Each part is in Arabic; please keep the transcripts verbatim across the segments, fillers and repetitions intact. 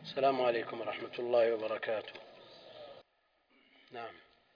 السلام عليكم ورحمة الله وبركاته. نعم.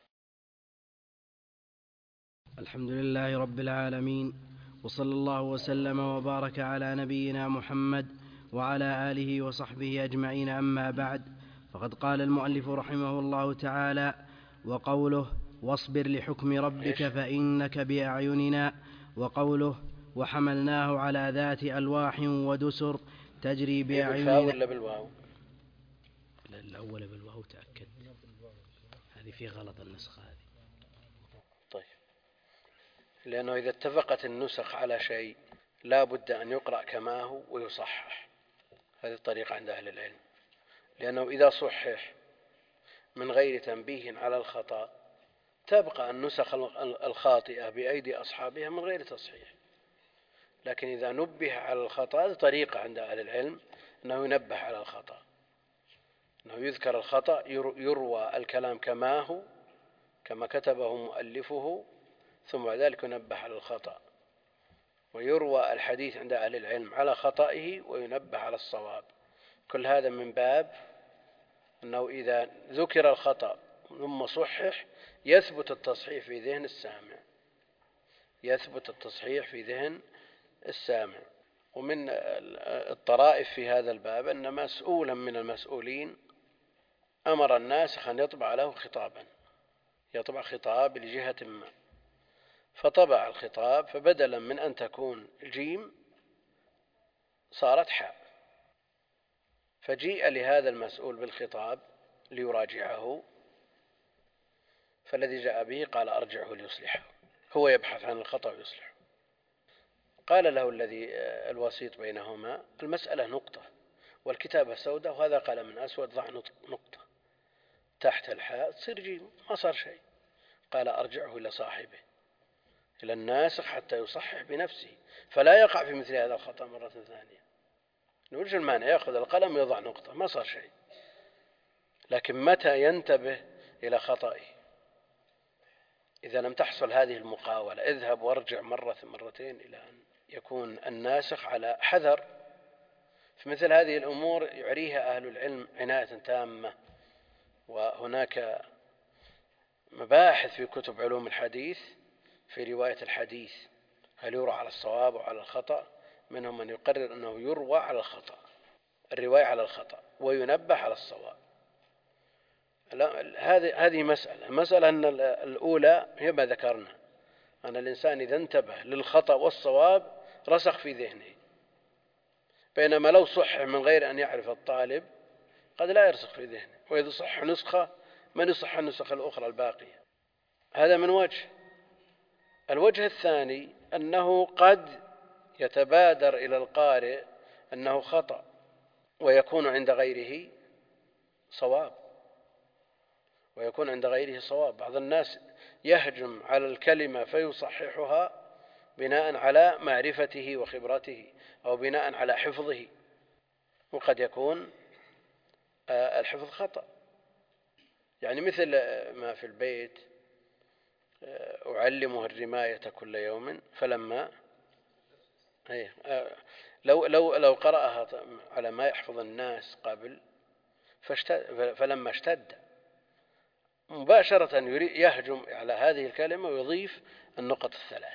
الحمد لله رب العالمين، وصلى الله وسلم وبارك على نبينا محمد وعلى آله وصحبه أجمعين، أما بعد، فقد قال المؤلف رحمه الله تعالى: وقوله واصبر لحكم ربك فإنك بأعيننا، وقوله وحملناه على ذات ألواح ودسر تجري بأعيننا. بالفاء ولا بالواو؟ الأول بالواو، تأكد، هذه في غلط النسخة هذه. طيب، لأنه إذا اتفقت النسخ على شيء لا بد أن يقرأ كما هو ويصحح. هذه الطريقة عند أهل العلم، لأنه إذا صحح من غير تنبيه على الخطأ تبقى النسخ الخاطئة بأيدي أصحابها من غير تصحيح. لكن إذا نبه على الخطأ، هذه طريقة عند أهل العلم أنه ينبه على الخطأ، أنه يذكر الخطأ، يروى الكلام كما هو كما كتبه مؤلفه، ثم بعد ذلك ينبه على الخطأ، ويروى الحديث عند أهل العلم على خطئه وينبه على الصواب. كل هذا من باب أنه إذا ذكر الخطأ ثم صحح يثبت التصحيح في ذهن السامع، يثبت التصحيح في ذهن السامع. ومن الطرائف في هذا الباب أن مسؤولا من المسؤولين أمر الناسخ أن يطبع له خطابا، يطبع خطاب لجهة ما، فطبع الخطاب، فبدلا من أن تكون الجيم صارت حاء، فجيء لهذا المسؤول بالخطاب ليراجعه، فالذي جاء به قال أرجعه ليصلحه، هو يبحث عن الخطأ ويصلحه. قال له الذي الوسيط بينهما: المسألة نقطة والكتابة سوداء، وهذا قلم أسود، ضع نقطة تحت الحاء تصير جيم، ما صار شيء. قال أرجعه إلى صاحبه، إلى الناسخ، حتى يصحح بنفسه، فلا يقع في مثل هذا الخطأ مرة ثانية. نقول المانع يأخذ القلم ويضع نقطة، ما صار شيء. لكن متى ينتبه إلى خطئه؟ إذا لم تحصل هذه المقاولة، اذهب وارجع مرة مرتين إلى أن يكون الناسخ على حذر. في مثل هذه الأمور يعريها أهل العلم عناية تامة، وهناك مباحث في كتب علوم الحديث في رواية الحديث، هل يروى على الصواب أو على الخطأ. منهم من يقرر أنه يروى على الخطأ، الرواية على الخطأ، وينبه على الصواب. هذه هذه مسألة مسألة أن الأولى هي ما ذكرنا، أن الإنسان إذا انتبه للخطأ والصواب رسخ في ذهنه، بينما لو صح من غير أن يعرف الطالب قد لا يرسخ في ذهنه، وإذا صح نسخة من يصح النسخ الأخرى الباقية. هذا من وجه. الوجه الثاني أنه قد يتبادر إلى القارئ أنه خطأ ويكون عند غيره صواب، ويكون عند غيره صواب. بعض الناس يهجم على الكلمة فيصححها بناء على معرفته وخبرته أو بناء على حفظه، وقد يكون الحفظ خطأ. يعني مثل ما في البيت: أعلمه الرماية كل يوم فلما لو لو لو قرأها على ما يحفظ الناس قبل فلما اشتد مباشرة يهجم على هذه الكلمة ويضيف النقط الثلاث،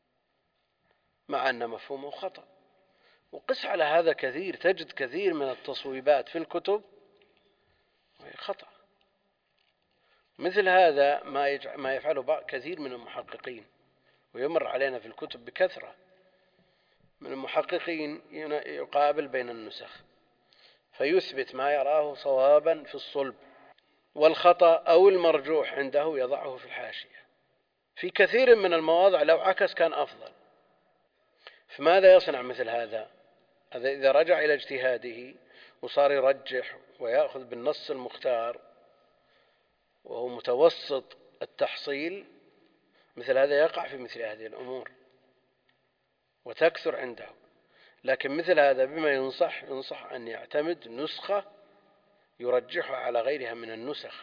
مع أن مفهومه خطأ. وقس على هذا كثير، تجد كثير من التصويبات في الكتب خطأ. مثل هذا ما ما يفعله كثير من المحققين، ويمر علينا في الكتب بكثرة من المحققين، يقابل بين النسخ فيثبت ما يراه صوابا في الصلب، والخطأ أو المرجوح عنده يضعه في الحاشية. في كثير من المواضع لو عكس كان أفضل. فماذا يصنع مثل هذا؟ إذا رجع إلى اجتهاده وصار يرجح ويأخذ بالنص المختار وهو متوسط التحصيل، مثل هذا يقع في مثل هذه الأمور وتكثر عنده. لكن مثل هذا بما ينصح ينصح أن يعتمد نسخة يرجحها على غيرها من النسخ،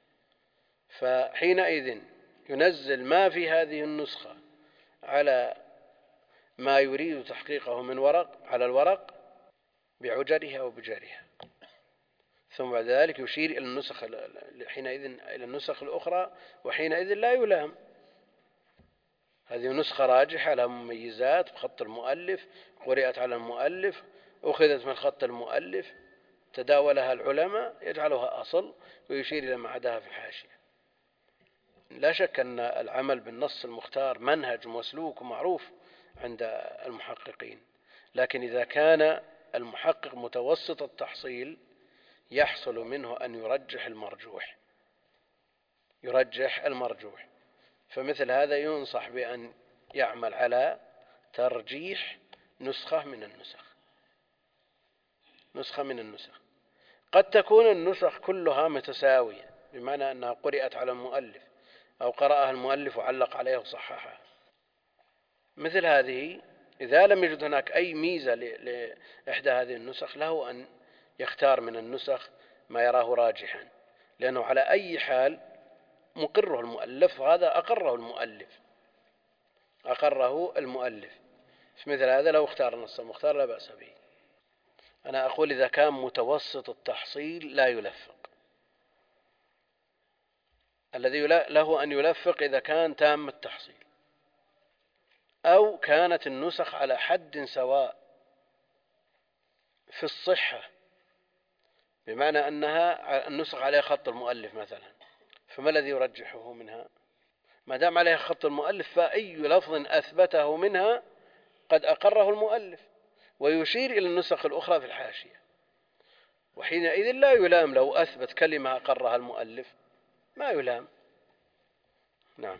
فحينئذ ينزل ما في هذه النسخة على ما يريد تحقيقه من ورق على الورق بعجرها وبجرها. ثم بعد ذلك يشير إلى النسخ حينئذ إلى النسخ الأخرى، وحينئذ لا يلام. هذه نسخة راجحة لها مميزات بخط المؤلف، قرأت على المؤلف، أخذت من خط المؤلف، تداولها العلماء، يجعلها أصل ويشير إلى ما عداها في الحاشية. لا شك أن العمل بالنص المختار منهج مسلوك ومعروف عند المحققين، لكن إذا كان المحقق متوسط التحصيل يحصل منه أن يرجح المرجوح يرجح المرجوح فمثل هذا ينصح بأن يعمل على ترجيح نسخة من النسخ نسخة من النسخ قد تكون النسخ كلها متساوية، بمعنى أنها قرأت على المؤلف أو قرأها المؤلف وعلق عليه وصححها. مثل هذه إذا لم يجد هناك أي ميزة لإحدى هذه النسخ له أن يختار من النسخ ما يراه راجحا، لأنه على أي حال مقره المؤلف، هذا أقره المؤلف أقره المؤلف في مثل هذا لو اختار النص المختار لا بأس به. أنا أقول إذا كان متوسط التحصيل لا يلفق. الذي له أن يلفق إذا كان تام التحصيل أو كانت النسخ على حد سواء في الصحة، بمعنى أنها النسخ عليها خط المؤلف مثلا، فما الذي يرجحه منها؟ ما دام عليها خط المؤلف فأي لفظ أثبته منها قد أقره المؤلف، ويشير إلى النسخ الأخرى في الحاشية، وحينئذ لا يلام لو أثبت كلمة أقرها المؤلف، ما يلام. نعم.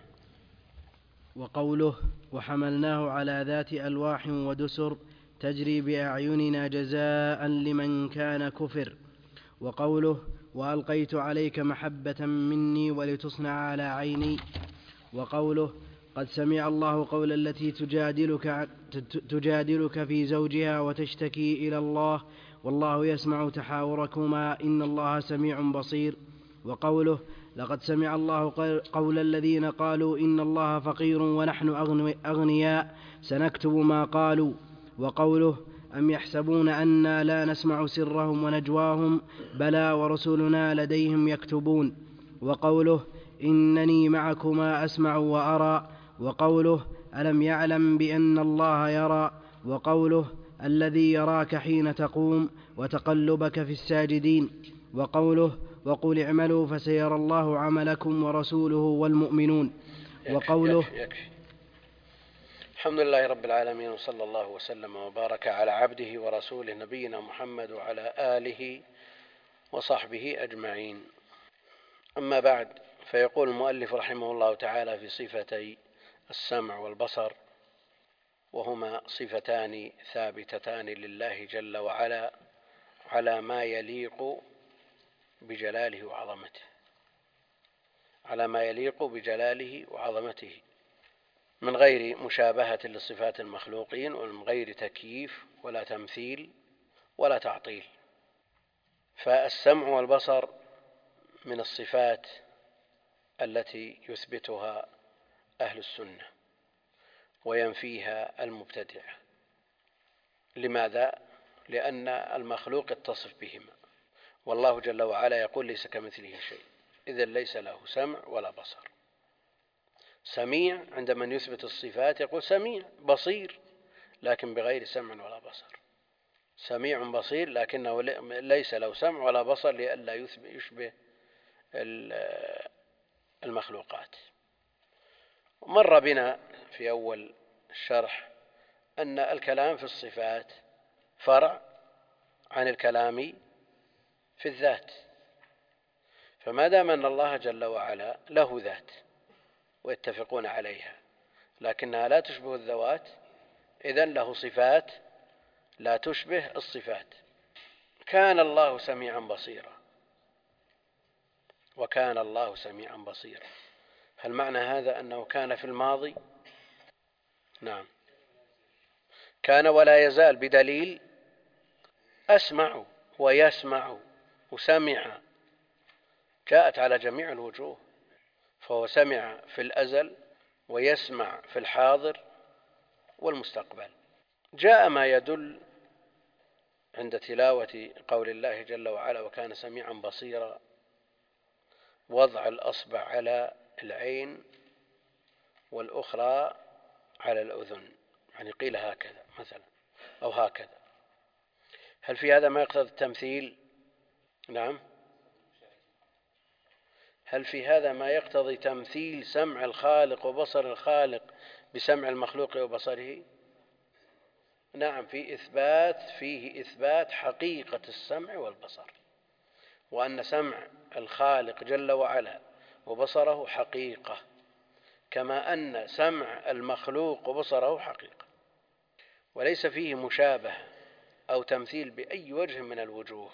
وقوله وحملناه على ذات ألواح ودسر تجري بأعيننا جزاء لمن كان كفر. وقوله وألقيت عليك محبة مني ولتصنع على عيني. وقوله قد سمع الله قول التي تجادلك, تجادلك في زوجها وتشتكي إلى الله والله يسمع تحاوركما إن الله سميع بصير. وقوله لقد سمع الله قول الذين قالوا إن الله فقير ونحن أغنياء سنكتب ما قالوا. وقوله أم يحسبون أنا لا نسمع سرهم ونجواهم بلى ورسلنا لديهم يكتبون. وقوله إنني معكما أسمع وأرى. وقوله ألم يعلم بأن الله يرى. وقوله الذي يراك حين تقوم وتقلبك في الساجدين. وقوله وقل اعملوا فسيرى الله عملكم ورسوله والمؤمنون. وقوله يكفي يكفي. الحمد لله رب العالمين، وصلى الله وسلم وبارك على عبده ورسوله نبينا محمد وعلى آله وصحبه أجمعين. أما بعد، فيقول المؤلف رحمه الله تعالى في صفتي السمع والبصر، وهما صفتان ثابتتان لله جل وعلا على ما يليق بجلاله وعظمته على ما يليق بجلاله وعظمته من غير مشابهة لصفات المخلوقين، ومن غير تكييف ولا تمثيل ولا تعطيل. فالسمع والبصر من الصفات التي يثبتها أهل السنة وينفيها المبتدعة. لماذا؟ لأن المخلوق يتصف بهما، والله جل وعلا يقول ليس كمثله شيء، إذن ليس له سمع ولا بصر. سميع عند من يثبت الصفات يقول سميع بصير، لكن بغير سمع ولا بصر. سميع بصير لكنه ليس له سمع ولا بصر لئلا يشبه المخلوقات. مر بنا في أول الشرح أن الكلام في الصفات فرع عن الكلام في الذات، فما دام أن الله جل وعلا له ذات ويتفقون عليها لكنها لا تشبه الذوات، إذن له صفات لا تشبه الصفات. كان الله سميعا بصيرا، وكان الله سميعا بصيرا. هل معنى هذا أنه كان في الماضي؟ نعم، كان ولا يزال، بدليل أسمع ويسمع وسمع جاءت على جميع الوجوه، فهو سمع في الأزل ويسمع في الحاضر والمستقبل. جاء ما يدل عند تلاوة قول الله جل وعلا وكان سميعا بصيرا وضع الأصبع على العين والأخرى على الأذن، يعني قيل هكذا مثلا أو هكذا، هل في هذا ما يقتضي التمثيل؟ نعم. هل في هذا ما يقتضي تمثيل سمع الخالق وبصر الخالق بسمع المخلوق وبصره؟ نعم، في إثبات فيه إثبات حقيقة السمع والبصر، وأن سمع الخالق جل وعلا وبصره حقيقة، كما أن سمع المخلوق وبصره حقيقة، وليس فيه مشابه أو تمثيل بأي وجه من الوجوه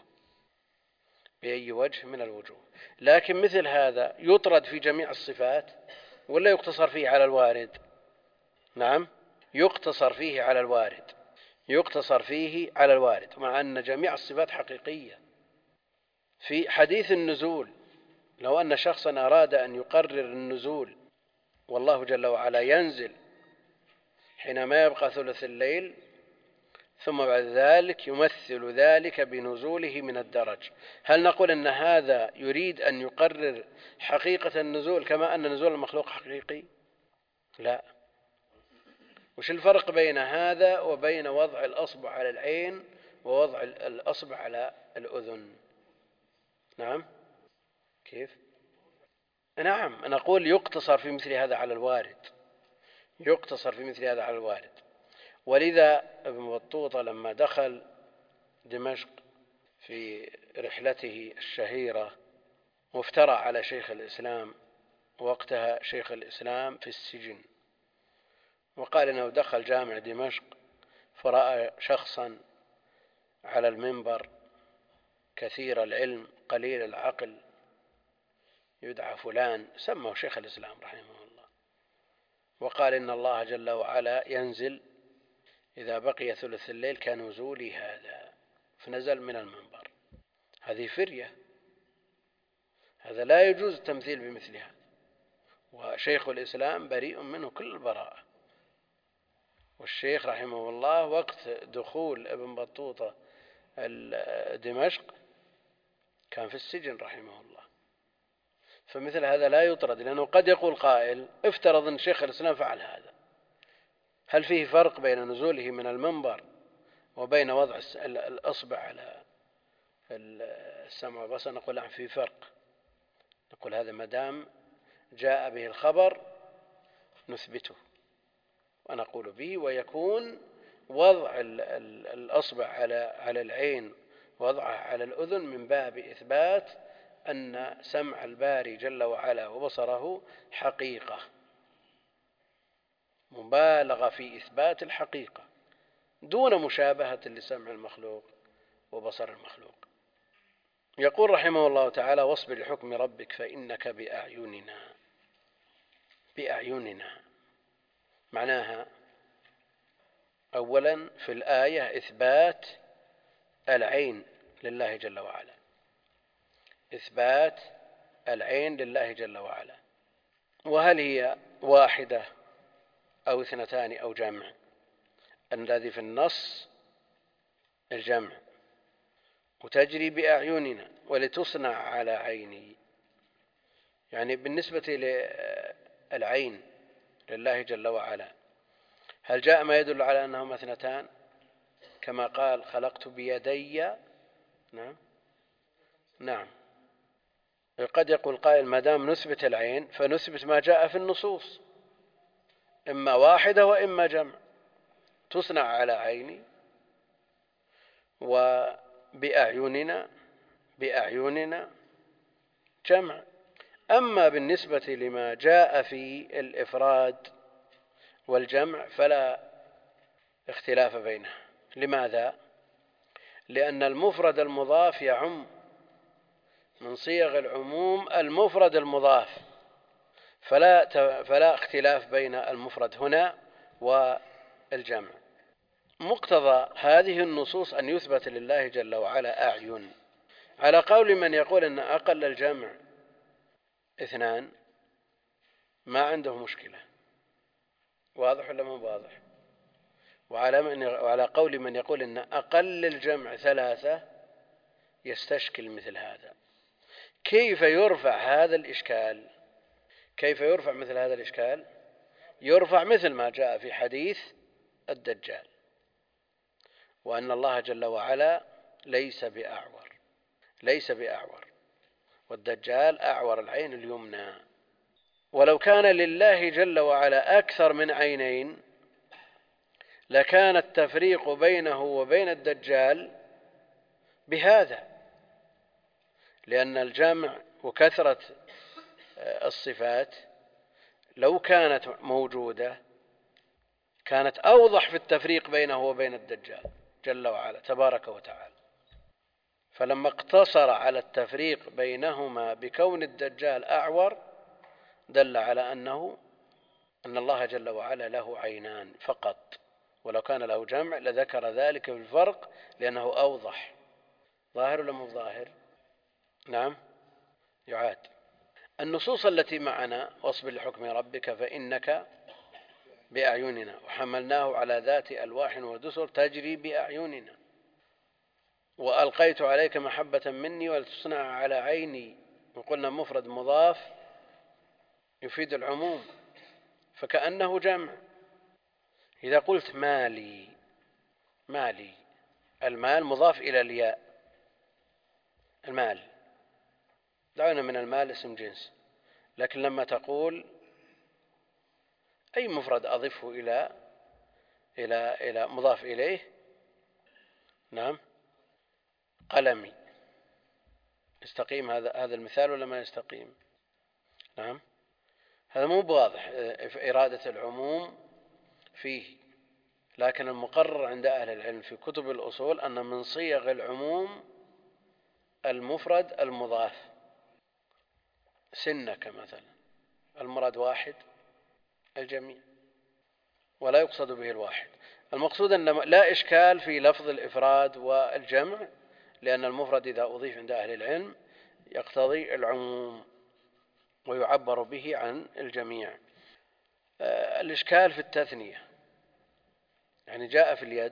بأي وجه من الوجوه. لكن مثل هذا يطرد في جميع الصفات ولا يقتصر فيه على الوارد؟ نعم، يقتصر فيه على الوارد يقتصر فيه على الوارد مع أن جميع الصفات حقيقية. في حديث النزول، لو أن شخصا أراد أن يقرر النزول والله جل وعلا ينزل حينما يبقى ثلث الليل، ثم بعد ذلك يمثل ذلك بنزوله من الدرج، هل نقول أن هذا يريد أن يقرر حقيقة النزول كما أن نزول المخلوق حقيقي؟ لا. وش الفرق بين هذا وبين وضع الأصبع على العين ووضع الأصبع على الأذن؟ نعم، كيف؟ نعم، أنا أقول يقتصر في مثل هذا على الوارد يقتصر في مثل هذا على الوارد. ولذا ابن بطوطة لما دخل دمشق في رحلته الشهيرة وافترى على شيخ الإسلام، وقتها شيخ الإسلام في السجن، وقال إنه دخل جامع دمشق فرأى شخصا على المنبر كثير العلم قليل العقل يدعى فلان، سمه شيخ الإسلام رحمه الله، وقال إن الله جل وعلا ينزل إذا بقي ثلث الليل كنزول هذا، فنزل من المنبر. هذه فرية، هذا لا يجوز التمثيل بمثل هذا، وشيخ الإسلام بريء منه كل البراءة. والشيخ رحمه الله وقت دخول ابن بطوطة دمشق كان في السجن رحمه الله، فمثل هذا لا يطرد، لأنه قد يقول قائل افترض أن شيخ الإسلام فعل هذا، هل فيه فرق بين نزوله من المنبر وبين وضع الأصبع على السمع والبصر؟ نقول نعم في فرق، نقول هذا مدام جاء به الخبر نثبته ونقول به، ويكون وضع الأصبع على العين ووضعه على الأذن من باب إثبات أن سمع الباري جل وعلا وبصره حقيقة، مبالغة في إثبات الحقيقة دون مشابهة لسمع المخلوق وبصر المخلوق. يقول رحمه الله تعالى واصبر لحكم ربك فإنك بأعيننا. بأعيننا معناها أولا في الآية إثبات العين لله جل وعلا، إثبات العين لله جل وعلا، وهل هي واحدة أو اثنتان أو جمع؟ الذي في النص الجمع، وتجري بأعيننا ولتصنع على عيني، يعني بالنسبة للعين لله جل وعلا هل جاء ما يدل على أنهما اثنتان كما قال خلقت بيدي؟ نعم نعم. قد يقول قائل ما دام نثبت العين فنثبت ما جاء في النصوص، إما واحدة وإما جمع، تصنع على عيني وبأعيننا بأعيننا جمع. أما بالنسبة لما جاء في الإفراد والجمع فلا اختلاف بينها. لماذا؟ لأن المفرد المضاف يعم من صيغ العموم المفرد المضاف، فلا فلا اختلاف بين المفرد هنا والجمع. مقتضى هذه النصوص أن يثبت لله جل وعلا أعين، على قول من يقول أن أقل الجمع اثنان ما عنده مشكلة. واضح ولا ما واضح؟ وعلى, من وعلى قول من يقول إن أقل الجمع ثلاثة يستشكل مثل هذا. كيف يرفع هذا الإشكال؟ كيف يرفع مثل هذا الإشكال؟ يرفع مثل ما جاء في حديث الدجال، وأن الله جل وعلا ليس بأعور، ليس بأعور، والدجال أعور العين اليمنى. ولو كان لله جل وعلا أكثر من عينين لكان التفريق بينه وبين الدجال بهذا، لأن الجمع وكثرة الصفات لو كانت موجودة كانت أوضح في التفريق بينه وبين الدجال جل وعلا تبارك وتعالى. فلما اقتصر على التفريق بينهما بكون الدجال أعور دل على أنه أن الله جل وعلا له عينان فقط، ولو كان له جمع لذكر ذلك بالفرق لأنه أوضح. ظاهر ولا مو ظاهر؟ نعم. يعاد. النصوص التي معنا: واصبر لحكم ربك فإنك بأعيننا وحملناه على ذات ألواح ودسر تجري بأعيننا وألقيت عليك محبة مني ولتصنع على عيني، وقلنا مفرد مضاف يفيد العموم فكأنه جمع. إذا قلت مالي، مالي المال مضاف إلى الياء، المال دعونا من المال اسم جنس، لكن لما تقول أي مفرد أضفه إلى إلى إلى مضاف إليه، نعم، قلمي، يستقيم هذا هذا المثال ولا ما يستقيم؟ نعم. هذا مو بواضح إرادة العموم فيه، لكن المقرر عند أهل العلم في كتب الأصول أن من صيغ العموم المفرد المضاف. سنك مثلا المراد واحد الجميع ولا يقصد به الواحد. المقصود أن لا إشكال في لفظ الإفراد والجمع، لأن المفرد إذا أضيف عند أهل العلم يقتضي العموم ويعبر به عن الجميع. الإشكال في التثنية، يعني جاء في اليد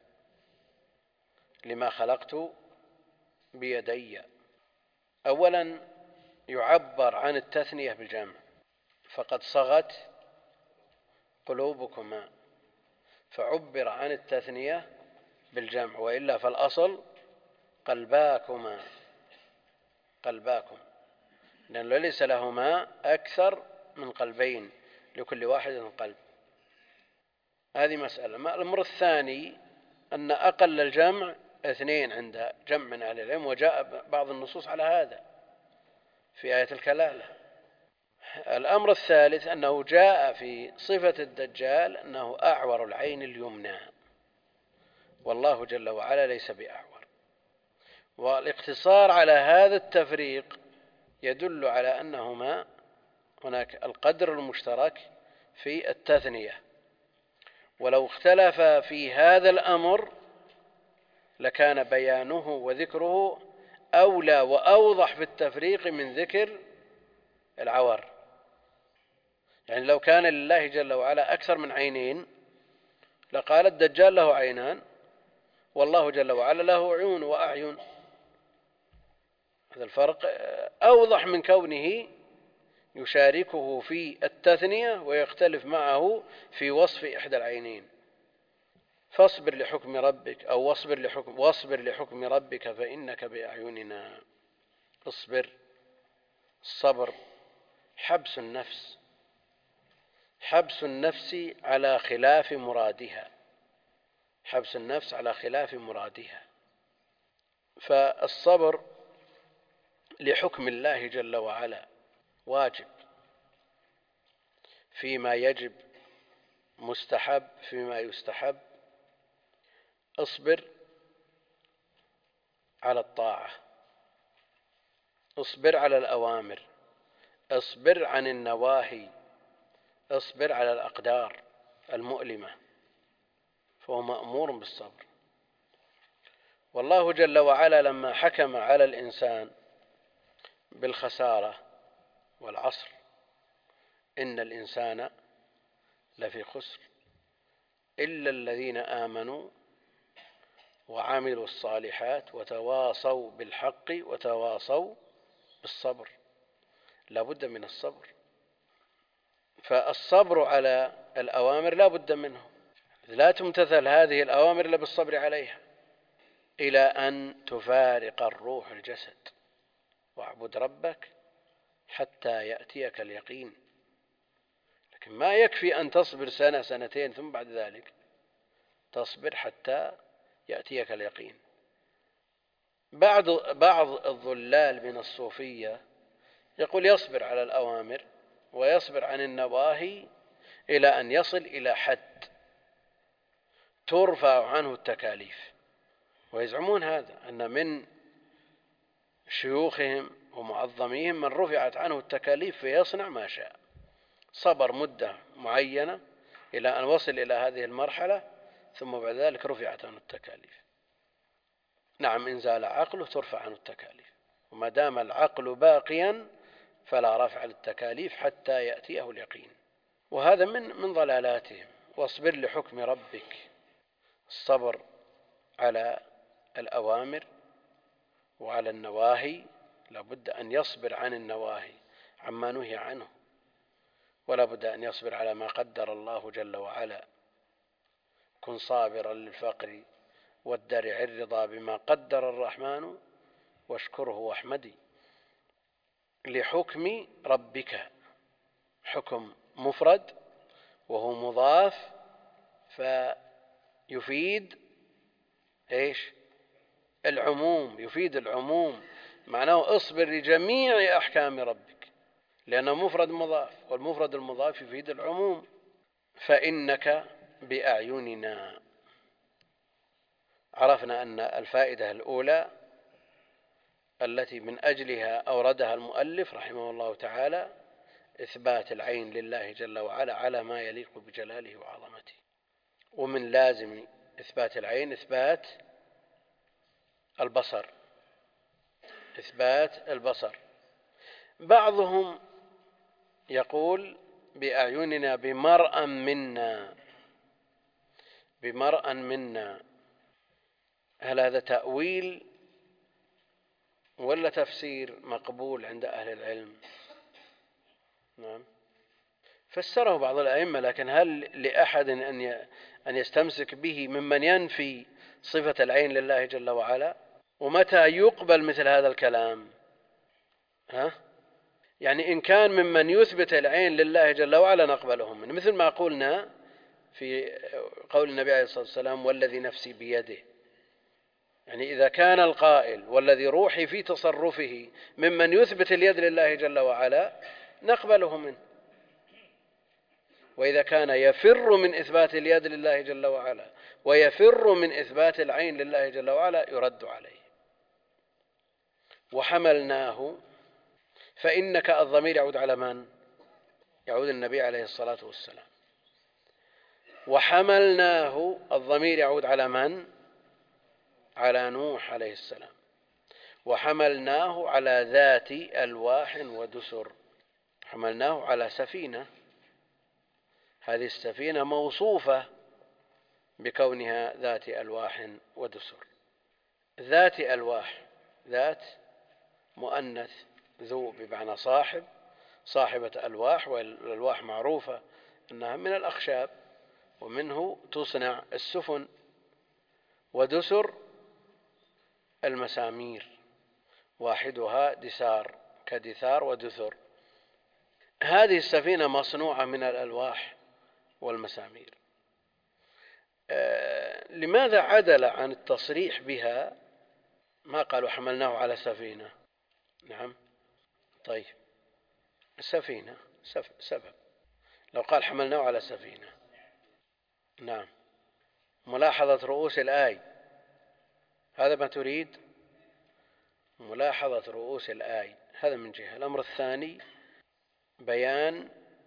لما خلقت بيدي. أولا يعبر عن التثنية بالجمع، فقد صغت قلوبكما، فعبر عن التثنية بالجمع، وإلا فالأصل قلباكما، قلباكم، لأن ليس لهما أكثر من قلبين، لكل واحد قلب. هذه مسألة. الأمر الثاني أن أقل الجمع اثنين عند جمع من أهل العلم، وجاء بعض النصوص على هذا في آية الكلالة. الأمر الثالث أنه جاء في صفة الدجال أنه أعور العين اليمنى، والله جل وعلا ليس بأعور. والاقتصار على هذا التفريق يدل على أنهما هناك القدر المشترك في التثنية، ولو اختلف في هذا الأمر لكان بيانه وذكره أولى وأوضح في التفريق من ذكر العور. يعني لو كان لله جل وعلا أكثر من عينين لقال الدجال له عينان والله جل وعلا له عيون وأعين. هذا الفرق أوضح من كونه يشاركه في التثنية ويختلف معه في وصف إحدى العينين. فاصبر لحكم ربك أو واصبر لحكم, واصبر لحكم ربك فإنك بأعيننا. اصبر، الصبر حبس النفس، حبس النفس على خلاف مرادها، حبس النفس على خلاف مرادها. فالصبر لحكم الله جل وعلا واجب فيما يجب، مستحب فيما يستحب. اصبر على الطاعة، اصبر على الأوامر، اصبر عن النواهي، اصبر على الأقدار المؤلمة، فهو مأمور بالصبر. والله جل وعلا لما حكم على الإنسان بالخسارة والعصر إن الإنسان لفي خسر إلا الذين آمنوا وعملوا الصالحات وتواصوا بالحق وتواصوا بالصبر. لا بد من الصبر، فالصبر على الأوامر لا بد منه، لا تمتثل هذه الأوامر إلا بالصبر عليها إلى أن تفارق الروح الجسد. واعبد ربك حتى يأتيك اليقين. لكن ما يكفي أن تصبر سنة سنتين ثم بعد ذلك تصبر حتى يأتيك اليقين. بعض بعض الضلال من الصوفية يقول يصبر على الأوامر ويصبر عن النواهي إلى أن يصل إلى حد ترفع عنه التكاليف، ويزعمون هذا أن من شيوخهم ومعظميهم من رفعت عنه التكاليف فيصنع ما شاء، صبر مدة معينة إلى أن وصل إلى هذه المرحلة ثم بعد ذلك رفعت عنه التكاليف. نعم، إن زال عقله ترفع عنه التكاليف، وما دام العقل باقيا فلا رفع للتكاليف حتى يأتيه اليقين. وهذا من من ضلالاتهم. واصبر لحكم ربك، الصبر على الأوامر وعلى النواهي، لا بد أن يصبر عن النواهي عما نهي عنه، ولا بد أن يصبر على ما قدر الله جل وعلا. كن صابرا للفقر والدرع الرضا بما قدر الرحمن واشكره واحمدي. لحكم ربك، حكم مفرد وهو مضاف فيفيد ايش؟ العموم، يفيد العموم، معناه اصبر لجميع أحكام ربك، لأنه مفرد مضاف، والمفرد المضاف يفيد العموم. فإنك بأعيننا. عرفنا أن الفائدة الأولى التي من أجلها أوردها المؤلف رحمه الله تعالى إثبات العين لله جل وعلا على ما يليق بجلاله وعظمته. ومن لازم إثبات العين إثبات البصر، إثبات البصر. بعضهم يقول بأعيننا بمرأى منا، بمرأى منا. هل هذا تأويل ولا تفسير مقبول عند أهل العلم؟ نعم، فسره بعض الأئمة، لكن هل لأحد أن يستمسك به ممن ينفي صفة العين لله جل وعلا؟ ومتى يقبل مثل هذا الكلام؟ ها؟ يعني إن كان ممن يثبت العين لله جل وعلا نقبلهم منه، مثل ما قلنا في قول النبي عليه الصلاة والسلام والذي نفسي بيده. يعني إذا كان القائل والذي روحي في تصرفه ممن يثبت اليد لله جل وعلا نقبله منه، وإذا كان يفر من إثبات اليد لله جل وعلا ويفر من إثبات العين لله جل وعلا يرد عليه. وحملناه، فإنك الضمير يعود على من؟ يعود النبي عليه الصلاة والسلام. وحملناه الضمير يعود على من؟ على نوح عليه السلام. وحملناه على ذات ألواح ودسر، حملناه على سفينة، هذه السفينة موصوفة بكونها ذات ألواح ودسر. ذات ألواح، ذات مؤنث، ذو بمعنى صاحب، صاحبة ألواح، والألواح معروفة أنها من الأخشاب ومنه تصنع السفن. ودسر المسامير، واحدها دسار كدثار ودثر. هذه السفينة مصنوعة من الألواح والمسامير. آه لماذا عدل عن التصريح بها؟ ما قالوا حملناه على سفينة. نعم، طيب السفينة سبب، لو قال حملناه على سفينة. نعم، ملاحظة رؤوس الآي، هذا ما تريد؟ ملاحظة رؤوس الآي، هذا من جهة. الأمر الثاني بيان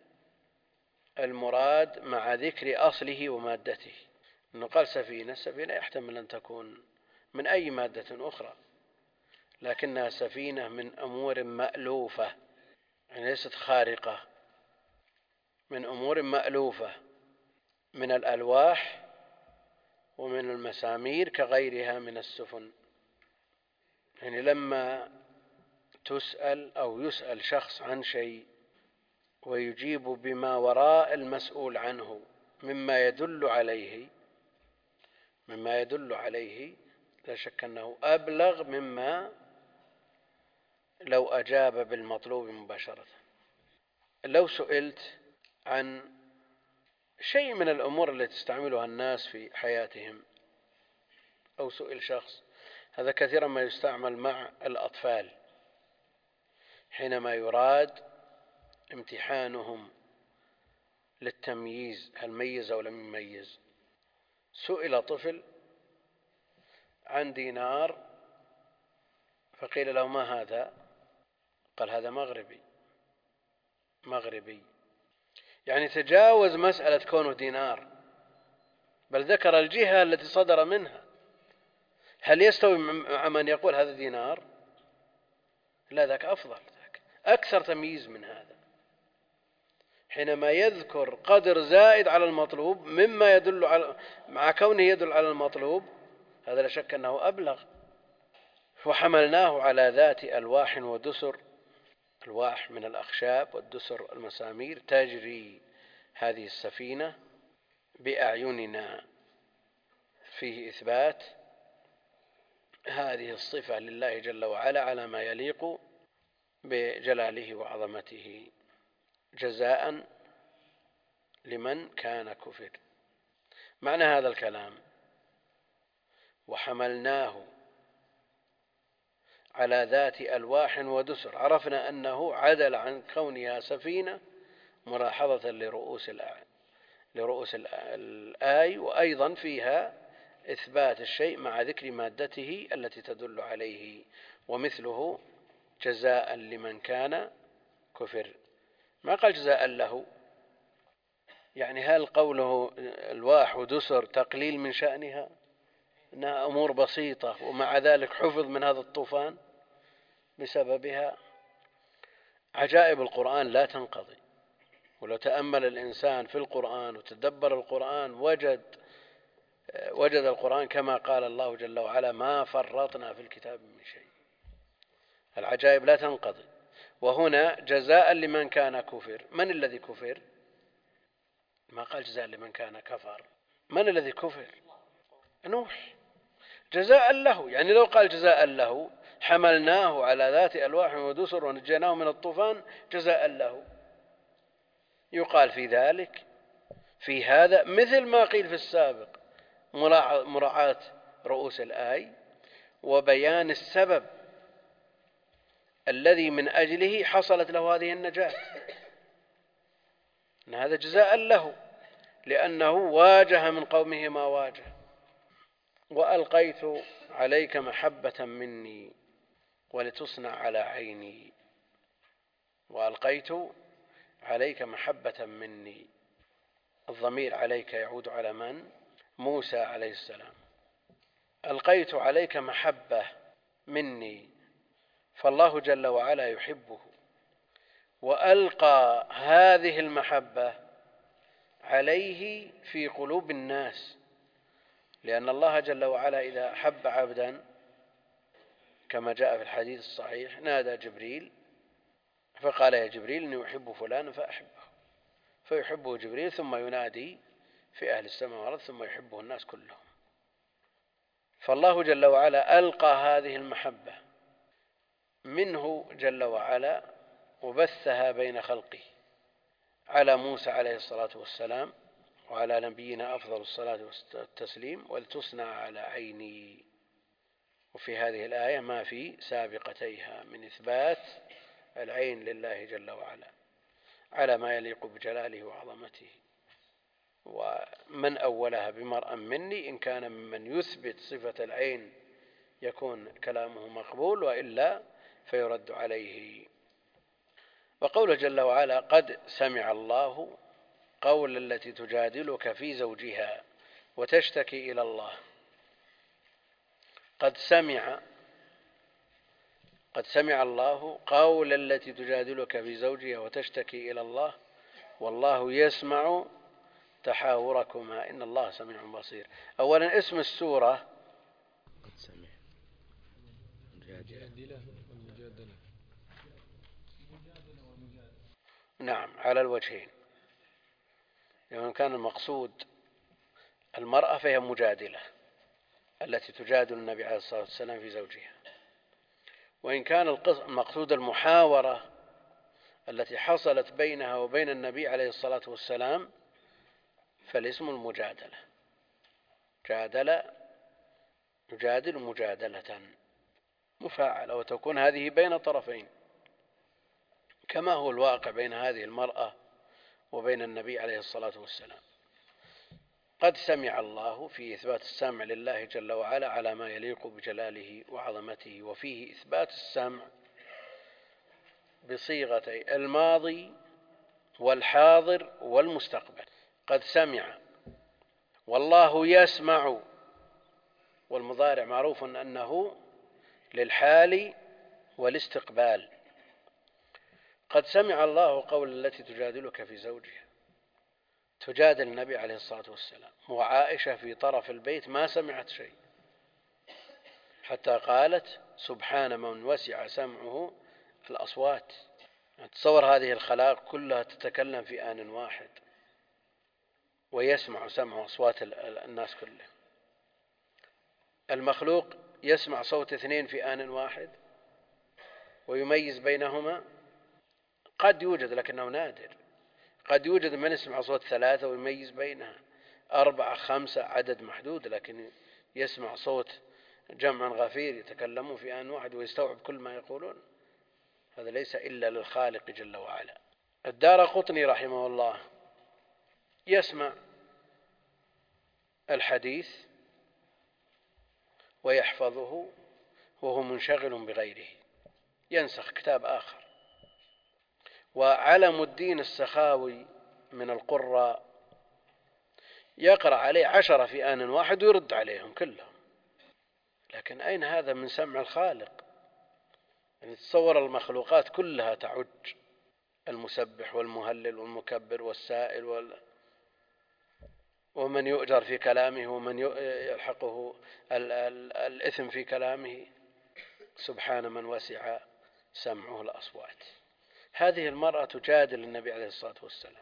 المراد مع ذكر أصله ومادته. إنه قال سفينة، السفينة يحتمل أن تكون من أي مادة أخرى، لكنها سفينة من أمور مألوفة، يعني ليست خارقة، من أمور مألوفة من الألواح ومن المسامير كغيرها من السفن. يعني لما تسأل أو يسأل شخص عن شيء ويجيب بما وراء المسؤول عنه مما يدل عليه مما يدل عليه لا شك أنه أبلغ مما لو أجاب بالمطلوب مباشرة. لو سئلت عن شيء من الأمور التي تستعملها الناس في حياتهم، أو سئل شخص، هذا كثيرا ما يستعمل مع الأطفال حينما يراد امتحانهم للتمييز، هل ميز أو لم يميز. سئل طفل عن دينار فقيل له ما هذا؟ قال هذا مغربي. مغربي يعني تجاوز مسألة كونه دينار، بل ذكر الجهة التي صدر منها. هل يستوي مع من يقول هذا دينار؟ لا، ذاك أفضل، ذاك أكثر تمييز من هذا. حينما يذكر قدر زائد على المطلوب مما يدل على مع كونه يدل على المطلوب، هذا لا شك أنه أبلغ. وحملناه على ذات ألواح ودسر، ألواح من الأخشاب والدسر المسامير، تجري هذه السفينة بأعيننا. فيه إثبات هذه الصفة لله جل وعلا على ما يليق بجلاله وعظمته، جزاء لمن كان كفر. معنى هذا الكلام وحملناه على ذات ألواح ودسر، عرفنا أنه عدل عن كونها سفينة ملاحظة لرؤوس الآية لرؤوس الآي، وأيضا فيها إثبات الشيء مع ذكر مادته التي تدل عليه، ومثله جزاء لمن كان كفر. ما قال جزاء له، يعني هل قوله الواح ودسر تقليل من شأنها؟ إنها أمور بسيطة ومع ذلك حفظ من هذا الطوفان بسببها. عجائب القرآن لا تنقضي، ولو تأمل الإنسان في القرآن وتدبر القرآن وجد وجد القرآن كما قال الله جل وعلا ما فرطنا في الكتاب من شيء. العجائب لا تنقضي. وهنا جزاء لمن كان كفر. من الذي كفر؟ ما قال جزاء لمن كان كفر. من الذي كفر؟ نوح. جزاء له، يعني لو قال جزاء له حملناه على ذات ألواح ودسر ونجيناه من الطوفان جزاء له. يقال في ذلك في هذا مثل ما قيل في السابق، مراعاة رؤوس الآي وبيان السبب الذي من أجله حصلت له هذه النجاة، أن هذا جزاء له لأنه واجه من قومه ما واجه. وألقيت عليك محبة مني ولتصنع على عيني. وألقيت عليك محبة مني، الضمير عليك يعود على من؟ موسى عليه السلام. ألقيت عليك محبة مني، فالله جل وعلا يحبه، وألقى هذه المحبة عليه في قلوب الناس، لأن الله جل وعلا إذا أحب عبدا كما جاء في الحديث الصحيح نادى جبريل فقال يا جبريل إني أحب فلانا فأحبه، فيحبه جبريل ثم ينادي في أهل السماء والأرض ثم يحبه الناس كلهم. فالله جل وعلا ألقى هذه المحبة منه جل وعلا وبثها بين خلقه على موسى عليه الصلاة والسلام وعلى نبينا أفضل الصلاة والتسليم، ولتصنع على عيني. وفي هذه الآية ما في سابقتيها من إثبات العين لله جل وعلا على ما يليق بجلاله وعظمته. ومن أولها بمرأ مني إن كان ممن يثبت صفة العين يكون كلامه مقبول، وإلا فيرد عليه. وقوله جل وعلا قد سمع الله قول التي تجادلك في زوجها وتشتكي إلى الله. قد سمع قد سمع الله قول التي تجادلك في زوجها وتشتكي إلى الله والله يسمع تحاوركما إن الله سميع بصير. أولا اسم السورة قد سمع مجادلة والمجادلة. نعم على الوجهين، لأن كان المقصود المرأة فهي مجادلة التي تجادل النبي عليه الصلاة والسلام في زوجها، وإن كان المقصود المحاورة التي حصلت بينها وبين النبي عليه الصلاة والسلام فالاسم المجادلة، جادل يجادل مجادلة مفاعلة، وتكون هذه بين طرفين كما هو الواقع بين هذه المرأة وبين النبي عليه الصلاة والسلام. قد سمع الله في إثبات السمع لله جل وعلا على ما يليق بجلاله وعظمته، وفيه إثبات السمع بصيغتي الماضي والحاضر والمستقبل. قد سمع، والله يسمع، والمضارع معروف أنه للحال والاستقبال. قد سمع الله قول التي تجادلك في زوجها، تجادل النبي عليه الصلاة والسلام، وعائشة في طرف البيت ما سمعت شيء حتى قالت سبحان من وسع سمعه الأصوات. تصور هذه الخلائق كلها تتكلم في آن واحد ويسمع سمع أصوات الناس كلهم. المخلوق يسمع صوت اثنين في آن واحد ويميز بينهما، قد يوجد لكنه نادر. قد يوجد من يسمع صوت ثلاثة ويميز بينها، أربعة خمسة عدد محدود، لكن يسمع صوت جمع غفير يتكلمون في آن واحد ويستوعب كل ما يقولون، هذا ليس إلا للخالق جل وعلا. الدارقطني رحمه الله يسمع الحديث ويحفظه وهو منشغل بغيره، ينسخ كتاب آخر. وعلم الدين السخاوي من القراء يقرأ عليه عشرة في آن واحد ويرد عليهم كلهم، لكن أين هذا من سمع الخالق؟ يعني تصور المخلوقات كلها تعج، المسبح والمهلل والمكبر والسائل وال... ومن يؤجر في كلامه ومن يلحقه ال... ال... الإثم في كلامه، سبحان من وسع سمعه الأصوات. هذه المرأة تجادل النبي عليه الصلاة والسلام،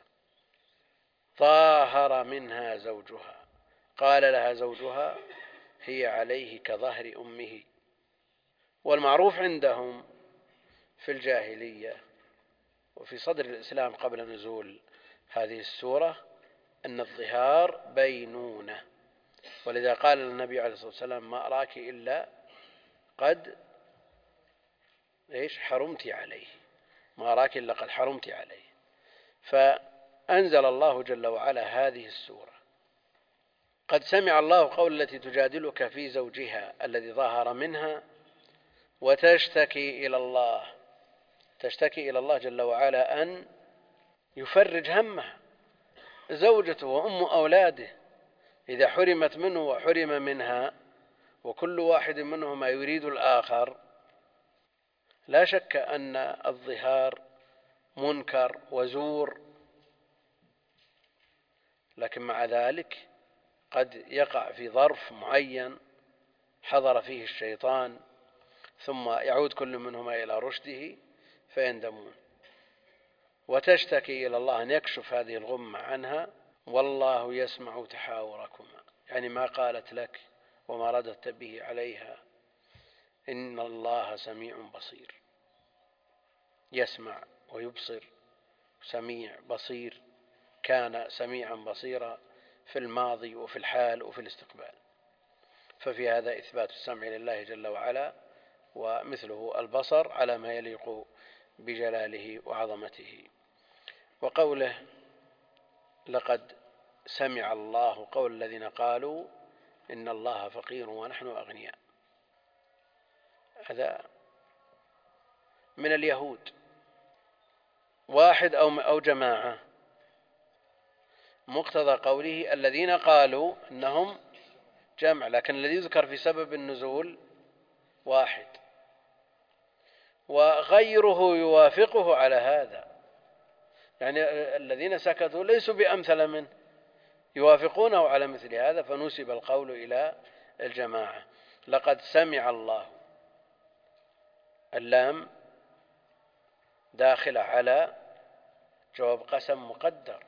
ظاهر منها زوجها، قال لها زوجها هي عليه كظهر أمه. والمعروف عندهم في الجاهلية وفي صدر الإسلام قبل نزول هذه السورة أن الظهار بينونة، ولذا قال النبي عليه الصلاة والسلام ما أراك إلا قد إيش حرمت عليه، ما أراك إلا قد حرمت عليه. فأنزل الله جل وعلا هذه السورة. قد سمع الله قول التي تجادلك في زوجها الذي ظهر منها وتشتكي إلى الله، تشتكي إلى الله جل وعلا أن يفرج همها. زوجته وأم أولاده إذا حرمت منه وحرم منها وكل واحد منهما يريد الآخر، لا شك أن الظهار منكر وزور، لكن مع ذلك قد يقع في ظرف معين حضر فيه الشيطان ثم يعود كل منهما إلى رشده فيندمون. وتشتكي إلى الله أن يكشف هذه الغمة عنها، والله يسمع تحاوركما، يعني ما قالت لك وما ردت به عليها، إن الله سميع بصير، يسمع ويبصر، سميع بصير، كان سميعا بصيرا في الماضي وفي الحال وفي الاستقبال. ففي هذا إثبات السمع لله جل وعلا، ومثله البصر على ما يليق بجلاله وعظمته. وقوله لقد سمع الله قول الذين قالوا إن الله فقير ونحن أغنياء، هذا من اليهود، واحد أو جماعة، مقتضى قوله الذين قالوا إنهم جمع، لكن الذي يذكر في سبب النزول واحد، وغيره يوافقه على هذا، يعني الذين سكتوا ليسوا بأمثل منه، يوافقونه على مثل هذا، فنسب القول إلى الجماعة. لقد سمع الله، اللام داخلة على جواب قسم مقدر،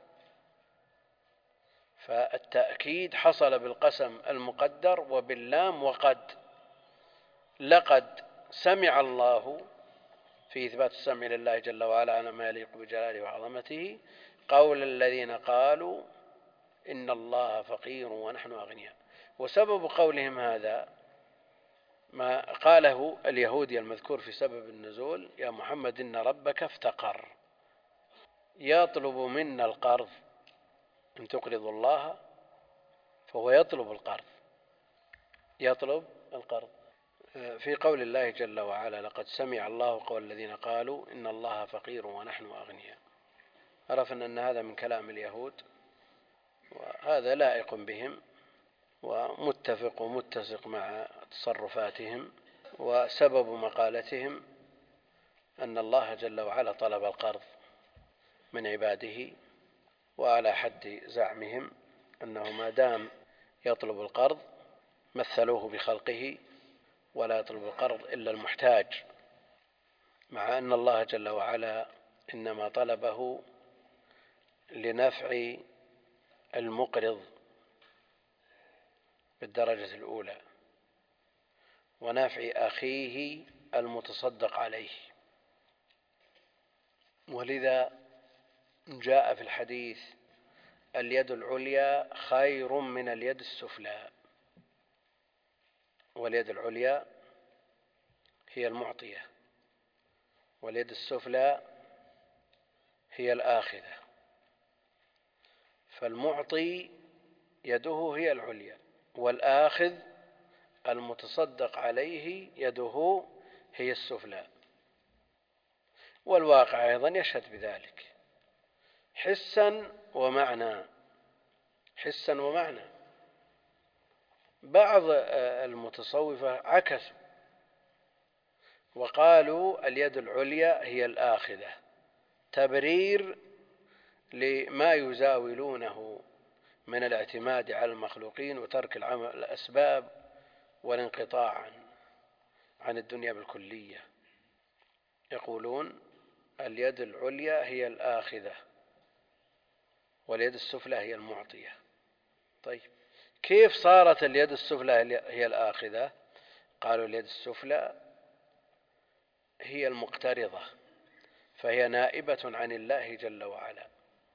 فالتأكيد حصل بالقسم المقدر وباللام وقد. لقد سمع الله في إثبات السمع لله جل وعلا على ما يليق بجلاله وعظمته قول الذين قالوا إن الله فقير ونحن أغنياء. وسبب قولهم هذا ما قاله اليهودي المذكور في سبب النزول: يا محمد إن ربك افتقر، يطلب منا القرض، إن تقرض الله فهو يطلب القرض، يطلب القرض. في قول الله جل وعلا: لقد سمع الله قول الذين قالوا إن الله فقير ونحن أغنياء، عرفنا أن هذا من كلام اليهود، وهذا لائق بهم ومتفق ومتسق مع تصرفاتهم. وسبب مقالتهم أن الله جل وعلا طلب القرض من عباده، وعلى حد زعمهم أنه ما دام يطلب القرض مثلوه بخلقه، ولا يطلب القرض إلا المحتاج، مع أن الله جل وعلا إنما طلبه لنفع المقرض بالدرجة الأولى ونفع أخيه المتصدق عليه. ولذا جاء في الحديث: اليد العليا خير من اليد السفلى. واليد العليا هي المعطية، واليد السفلى هي الآخذة. فالمعطي يده هي العليا، والآخذ المتصدق عليه يده هي السفلى. والواقع أيضا يشهد بذلك حسا ومعنى، حسا ومعنى. بعض المتصوفة عكسوا وقالوا اليد العليا هي الآخذة، تبرير لما يزاولونه من الاعتماد على المخلوقين وترك العمل الأسباب والانقطاع عن الدنيا بالكلية. يقولون اليد العليا هي الآخذة واليد السفلى هي المعطية. طيب، كيف صارت اليد السفلى هي الآخذة؟ قالوا اليد السفلى هي المقترضة، فهي نائبة عن الله جل وعلا.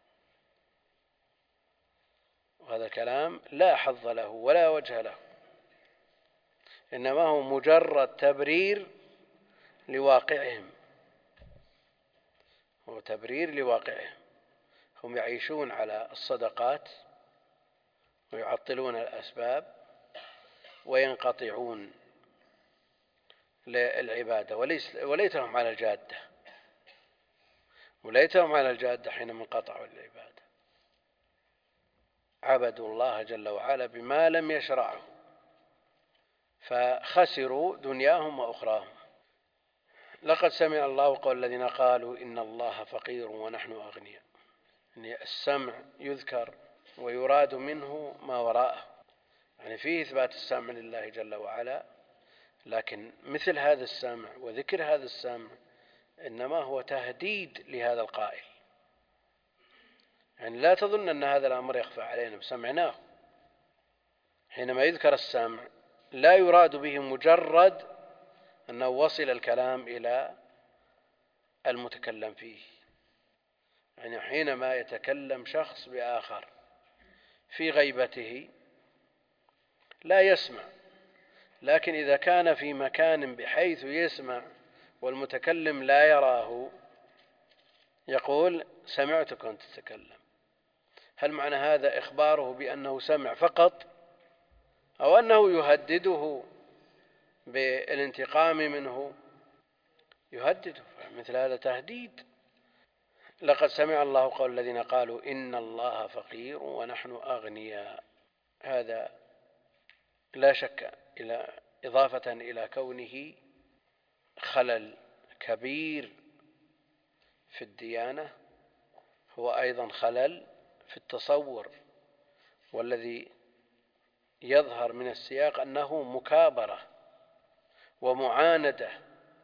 وهذا كلام لا حظ له ولا وجه له، إنما هو مجرد تبرير لواقعهم، هو تبرير لواقعهم. هم يعيشون على الصدقات ويعطلون الأسباب وينقطعون للعبادة، وليتهم على الجادة، وليتهم على الجادة حينما انقطعوا العبادة. عبدوا الله جل وعلا بما لم يشرعه، فخسروا دنياهم وأخراهم. لقد سمع الله قول الذين قالوا إن الله فقير ونحن أغنياء. يعني السمع يذكر ويراد منه ما وراءه، يعني فيه إثبات السمع لله جل وعلا، لكن مثل هذا السمع وذكر هذا السمع إنما هو تهديد لهذا القائل. يعني لا تظن أن هذا الأمر يخفى علينا، سمعناه. حينما يذكر السمع لا يراد به مجرد أنه وصل الكلام إلى المتكلم فيه. يعني حينما يتكلم شخص بآخر في غيبته لا يسمع، لكن إذا كان في مكان بحيث يسمع والمتكلم لا يراه يقول سمعتك وأنت تتكلم. هل معنى هذا إخباره بأنه سمع فقط، أو أنه يهدده بالانتقام منه؟ يهدده، مثل هذا تهديد. لقد سمع الله قول الذين قالوا إن الله فقير ونحن أغنياء. هذا لا شك إلى إضافة إلى كونه خلل كبير في الديانة، هو أيضا خلل في التصور والذي يظهر من السياق أنه مكابرة ومعاندة.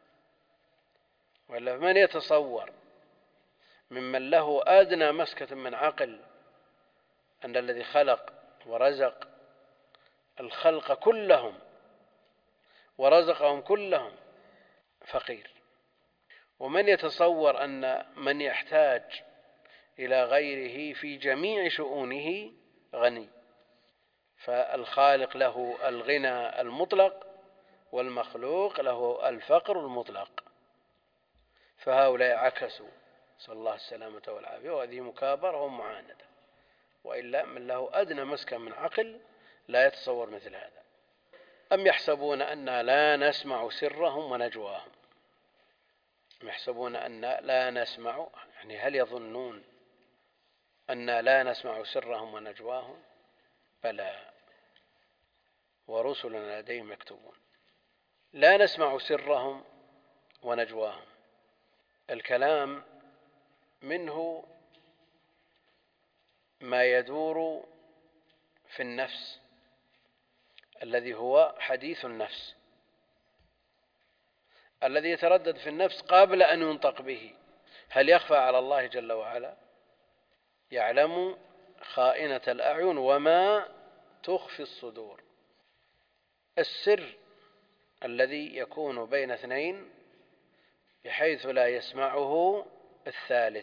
ولا من يتصور ممن له أدنى مسكة من عقل أن الذي خلق ورزق الخلق كلهم ورزقهم كلهم فقير؟ ومن يتصور أن من يحتاج إلى غيره في جميع شؤونه غني؟ فالخالق له الغنى المطلق والمخلوق له الفقر المطلق، فهؤلاء عكسوا، صلى الله السلامة والعافية، وهذه مكابرة ومعاندة. وإلا من له أدنى مسكن من عقل لا يتصور مثل هذا. أم يحسبون أننا لا نسمع سرهم ونجواهم؟ يحسبون أن لا نسمع، يعني هل يظنون أن لا نسمع سرهم ونجواهم؟ بلى، ورسلنا لديهم يكتبون. لا نسمع سرهم ونجواهم، الكلام منه ما يدور في النفس الذي هو حديث النفس، الذي يتردد في النفس قبل أن ينطق به. هل يخفى على الله جل وعلا؟ يعلم خائنة الأعين وما تخفي الصدور. السر الذي يكون بين اثنين بحيث لا يسمعه الثالث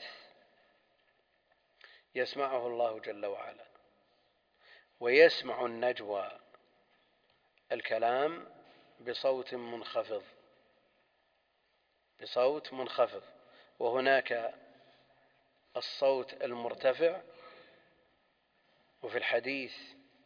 يسمعه الله جل وعلا. ويسمع النجوى، الكلام بصوت منخفض بصوت منخفض وهناك الصوت المرتفع. وفي الحديث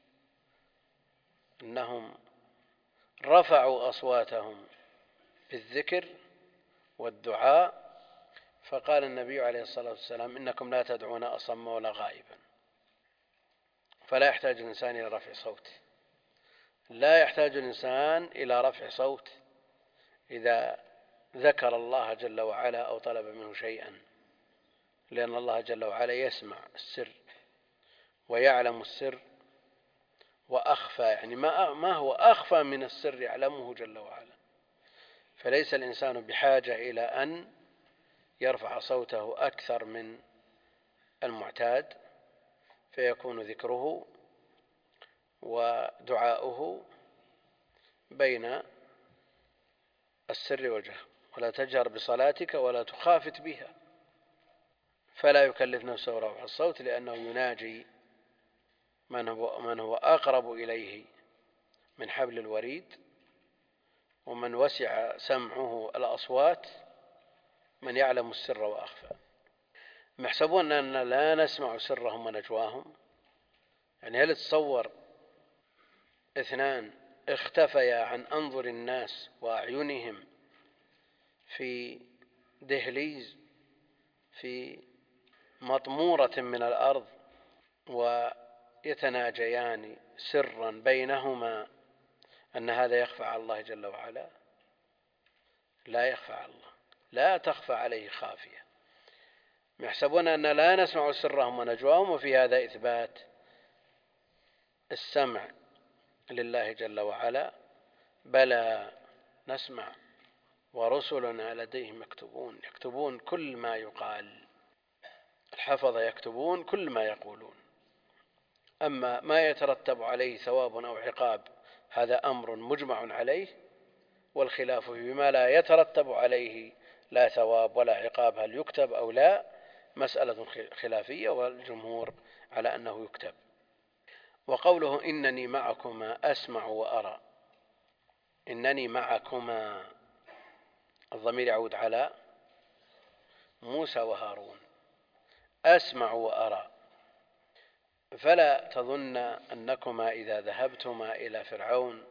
أنهم رفعوا أصواتهم بالذكر والدعاء، فقال النبي عليه الصلاة والسلام: إنكم لا تدعون أصم ولا غائبا. فلا يحتاج الإنسان إلى رفع صوته، لا يحتاج الإنسان إلى رفع صوته إذا ذكر الله جل وعلا أو طلب منه شيئا، لأن الله جل وعلا يسمع السر ويعلم السر وأخفى، يعني ما هو أخفى من السر يعلمه جل وعلا. فليس الإنسان بحاجة إلى أن يرفع صوته أكثر من المعتاد، فيكون ذكره ودعاؤه بين السر والجهر. ولا تجهر بصلاتك ولا تخافت بها، فلا يكلف نفسه رفع الصوت، لأنه يناجي من هو, من هو أقرب إليه من حبل الوريد، ومن وسع سمعه الأصوات من يعلم السر وأخفى. يحسبون أننا لا نسمع سرهم ونجواهم، يعني هل تصور اثنان اختفيا عن أنظر الناس وأعينهم في دهليز في مطمورة من الأرض ويتناجيان سرا بينهما، أن هذا يخفى على الله جل وعلا؟ لا يخفى على الله، لا تخفى عليه خافية. يحسبون أن لا نسمع سرهم ونجواهم، وفي هذا إثبات السمع لله جل وعلا. بلى نسمع، ورسلنا لديهم يكتبون، يكتبون كل ما يقال، الحفظة يكتبون كل ما يقولون. أما ما يترتب عليه ثواب أو عقاب هذا أمر مجمع عليه، والخلاف فيما لا يترتب عليه لا ثواب ولا عقاب هل يكتب أو لا مسألة خلافية، والجمهور على أنه يكتب. وقوله إنني معكما أسمع وأرى، إنني معكما الضمير يعود على موسى وهارون، أسمع وأرى. فلا تظن أنكما إذا ذهبتما إلى فرعون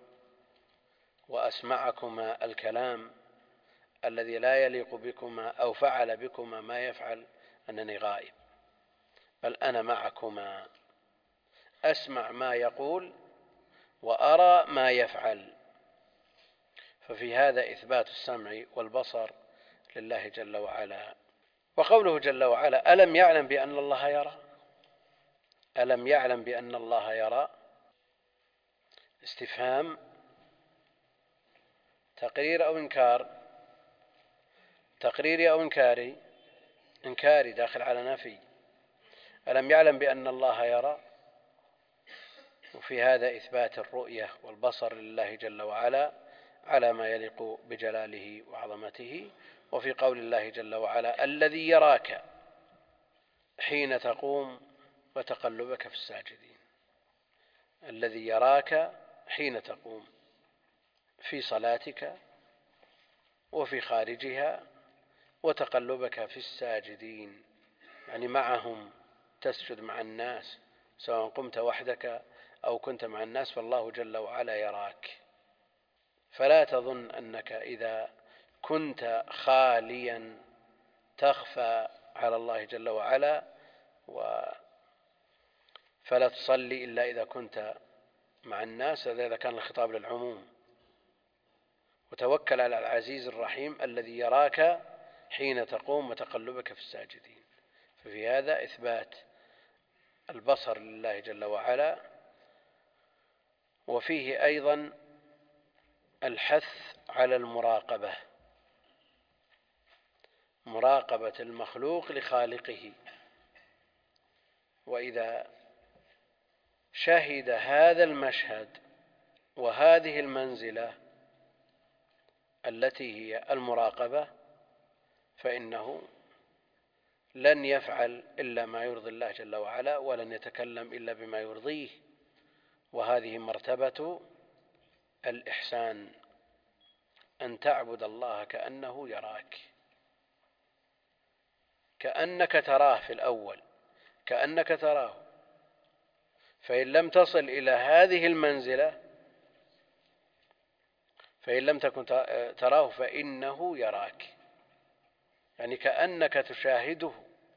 وأسمعكما الكلام الذي لا يليق بكما أو فعل بكما ما يفعل أنني غائب، بل أنا معكما أسمع ما يقول وأرى ما يفعل. ففي هذا إثبات السمع والبصر لله جل وعلا. وقوله جل وعلا: ألم يعلم بأن الله يرى، ألم يعلم بأن الله يرى؟ استفهام تقرير أو إنكار؟ تقريري أو إنكاري؟ إنكاري، داخل على نفي. ألم يعلم بأن الله يرى؟ وفي هذا إثبات الرؤية والبصر لله جل وعلا على ما يليق بجلاله وعظمته. وفي قول الله جل وعلا الذي يراك حين تقوم وتقلبك في الساجدين، الذي يراك حين تقوم في صلاتك وفي خارجها وتقلبك في الساجدين، يعني معهم تسجد مع الناس، سواء قمت وحدك أو كنت مع الناس فالله جل وعلا يراك. فلا تظن أنك إذا كنت خاليا تخفى على الله جل وعلا فلا تصلي إلا إذا كنت مع الناس، هذا إذا كان الخطاب للعموم. وتوكل على العزيز الرحيم الذي يراك حين تقوم وتقلبك في الساجدين. ففي هذا إثبات البصر لله جل وعلا، وفيه أيضا الحث على المراقبة، مراقبة المخلوق لخالقه. وإذا شهد هذا المشهد وهذه المنزلة التي هي المراقبة فإنه لن يفعل إلا ما يرضي الله جل وعلا، ولن يتكلم إلا بما يرضيه. وهذه مرتبة الإحسان، أن تعبد الله كأنه يراك، كأنك تراه في الأول، كأنك تراه. فإن لم تصل إلى هذه المنزلة، فإن لم تكن تراه فإنه يراك، يعني كأنك تشاهده.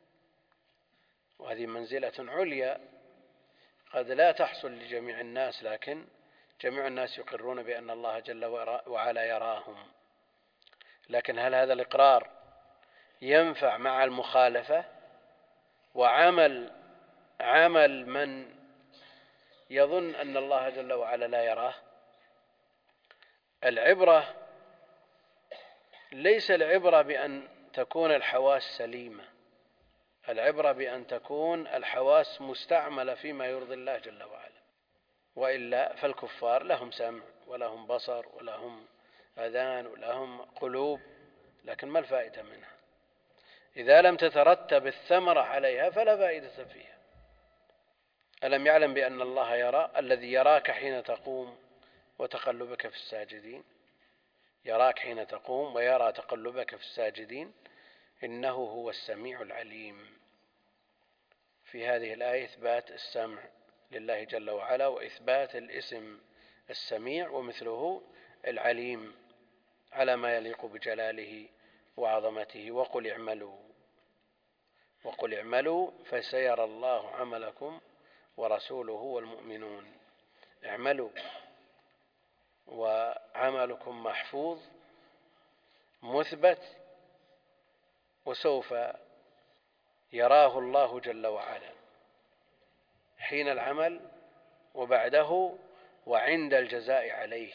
وهذه منزلة عليا قد لا تحصل لجميع الناس، لكن جميع الناس يقرون بأن الله جل وعلا يراهم. لكن هل هذا الإقرار ينفع مع المخالفة وعمل عمل من يظن أن الله جل وعلا لا يراه؟ العبرة ليس العبرة بأن تكون الحواس سليمة، العبرة بأن تكون الحواس مستعملة فيما يرضي الله جل وعلا. وإلا فالكفار لهم سمع ولهم بصر ولهم أذان ولهم قلوب، لكن ما الفائدة منها إذا لم تترتب الثمرة عليها؟ فلا فائدة فيها. ألم يعلم بأن الله يرى؟ الذي يراك حين تقوم وتقلبك في الساجدين، يراك حين تقوم ويرى تقلبك في الساجدين، إنه هو السميع العليم. في هذه الآية إثبات السمع لله جل وعلا، وإثبات الاسم السميع ومثله العليم على ما يليق بجلاله وعظمته. وقل اعملوا وقل اعملوا فسيرى الله عملكم ورسوله والمؤمنون. اعملوا، وعملكم محفوظ مثبت، وسوف يراه الله جل وعلا حين العمل وبعده وعند الجزاء عليه.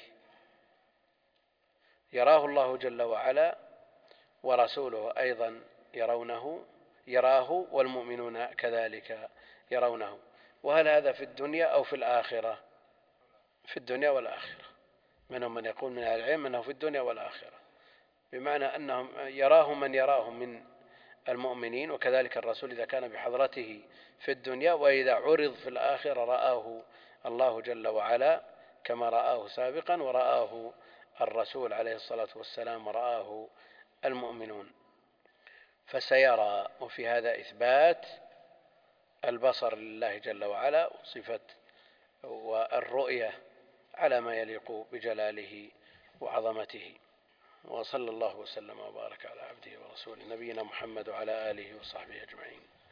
يراه الله جل وعلا ورسوله أيضا يرونه يراه، والمؤمنون كذلك يرونه. وهل هذا في الدنيا أو في الآخرة؟ في الدنيا والآخرة. منهم من يقول من أهل العلم أنه في الدنيا والآخرة، بمعنى أنهم يراه من يراه من المؤمنين، وكذلك الرسول إذا كان بحضرته في الدنيا، وإذا عرض في الآخرة رآه الله جل وعلا كما رآه سابقا، ورآه الرسول عليه الصلاة والسلام، ورآه المؤمنون. فسيرى، وفي هذا إثبات البصر لله جل وعلا، صفة والرؤية على ما يليق بجلاله وعظمته. وصلى الله وسلم وبارك على عبده ورسوله نبينا محمد وعلى آله وصحبه أجمعين.